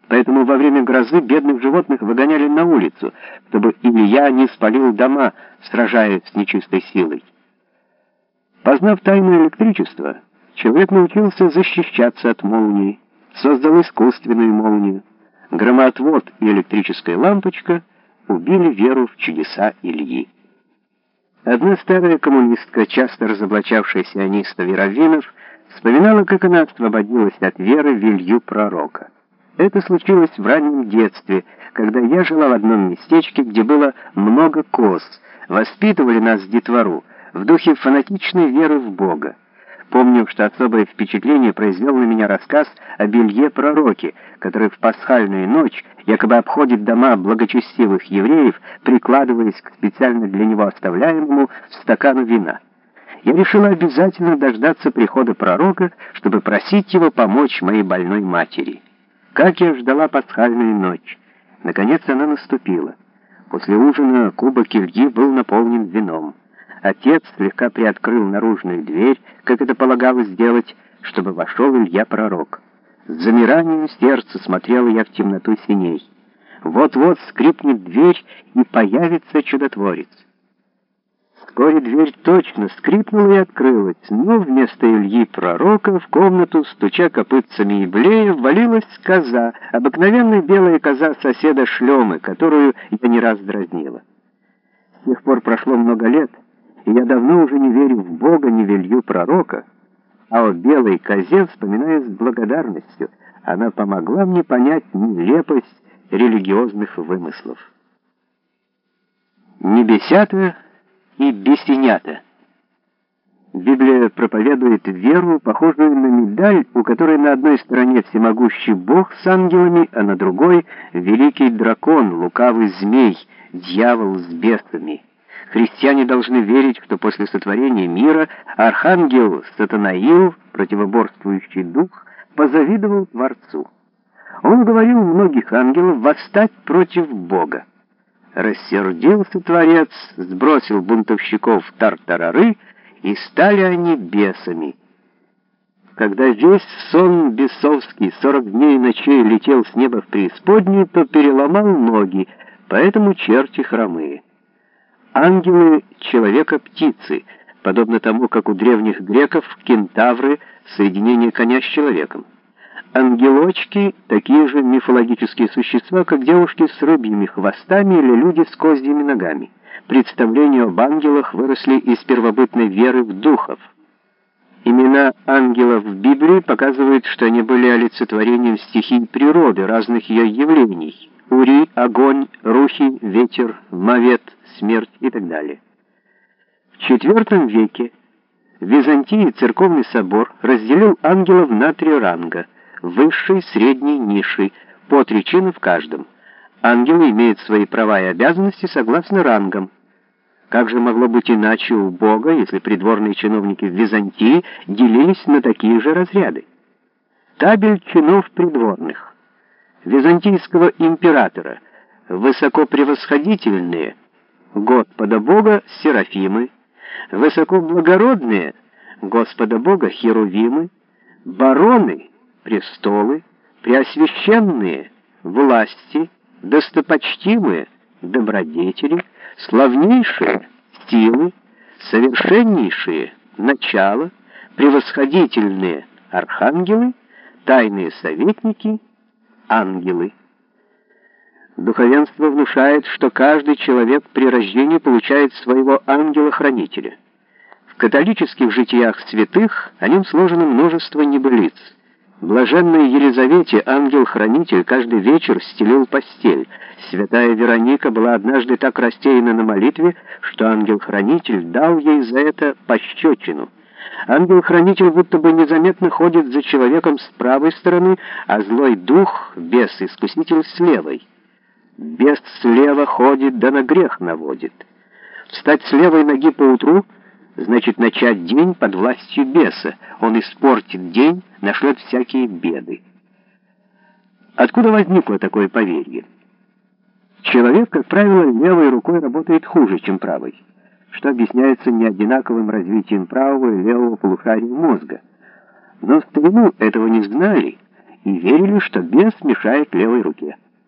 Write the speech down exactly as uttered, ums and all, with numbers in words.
Поэтому во время грозы бедных животных выгоняли на улицу, чтобы Илья не спалил дома, сражаясь с нечистой силой. Познав тайну электричества, человек научился защищаться от молнии, создал искусственную молнию. Громоотвод и электрическая лампочка убили веру в чудеса Ильи. Одна старая коммунистка, часто разоблачавшая сионистов и раввинов, вспоминала, как она освободилась от веры в Илью пророка. Это случилось в раннем детстве, когда я жила в одном местечке, где было много коз. Воспитывали нас детвору в духе фанатичной веры в Бога. Помню, что особое впечатление произвел на меня рассказ об Илье пророке, который в пасхальную ночь якобы обходит дома благочестивых евреев, прикладываясь к специально для него оставляемому стакану вина. Я решила обязательно дождаться прихода пророка, чтобы просить его помочь моей больной матери. Как я ждала пасхальную ночь. Наконец она наступила. После ужина кубок Ильи был наполнен вином. Отец слегка приоткрыл наружную дверь, как это полагалось сделать, чтобы вошел Илья-пророк. С замиранием сердца смотрела я в темноту синей. Вот-вот скрипнет дверь, и появится чудотворец. Вскоре дверь точно скрипнула и открылась, но вместо Ильи-пророка в комнату, стуча копытцами и блея, ввалилась коза, обыкновенная белая коза соседа Шлемы, которую я не раз дразнила. С тех пор прошло много лет, и я давно уже не верю в Бога, ни в Илью пророка, а о белой козе вспоминаю с благодарностью. Она помогла мне понять нелепость религиозных вымыслов. Небесята и бесенята. Библия проповедует веру, похожую на медаль, у которой на одной стороне всемогущий Бог с ангелами, а на другой — великий дракон, лукавый змей, дьявол с бесами. Христиане должны верить, что после сотворения мира архангел Сатанаил, противоборствующий дух, позавидовал Творцу. Он говорил многих ангелов восстать против Бога. Рассердился Творец, сбросил бунтовщиков в тартарары, и стали они бесами. Когда весь сон бесовский сорок дней и ночей летел с неба в преисподнюю, то переломал ноги, поэтому черти хромые. Ангелы — человека-птицы, подобно тому, как у древних греков кентавры — соединение коня с человеком. Ангелочки — такие же мифологические существа, как девушки с рыбьими хвостами или люди с козьими ногами. Представления об ангелах выросли из первобытной веры в духов. Имена ангелов в Библии показывают, что они были олицетворением стихий природы, разных ее явлений. Ури, огонь, рухи, ветер, мавет, смерть и так далее. В четвертом веке в Византии церковный собор разделил ангелов на три ранга: высший, средний, низший, по три чина в каждом. Ангелы имеют свои права и обязанности согласно рангам. Как же могло быть иначе у Бога, если придворные чиновники в Византии делились на такие же разряды? Табель чинов придворных византийского императора: высокопревосходительные Господа Бога серафимы, высокоблагородные Господа Бога херувимы, бароны престолы, преосвященные власти, достопочтимые добродетели, славнейшие силы, совершеннейшие начала, превосходительные архангелы, тайные советники, ангелы. Духовенство внушает, что каждый человек при рождении получает своего ангела-хранителя. В католических житиях святых о нем сложено множество небылиц. Блаженной Елизавете ангел-хранитель каждый вечер стелил постель. Святая Вероника была однажды так растеряна на молитве, что ангел-хранитель дал ей за это пощечину. Ангел-хранитель будто бы незаметно ходит за человеком с правой стороны, а злой дух, бес-искуситель, с левой. Бес слева ходит, да на грех наводит. Встать с левой ноги поутру значит начать день под властью беса. Он испортит день, нашлет всякие беды. Откуда возникло такое поверье? Человек, как правило, левой рукой работает хуже, чем правой, что объясняется неодинаковым развитием правого и левого полушария мозга. Но в старину этого не знали, и верили, что бес мешает левой руке.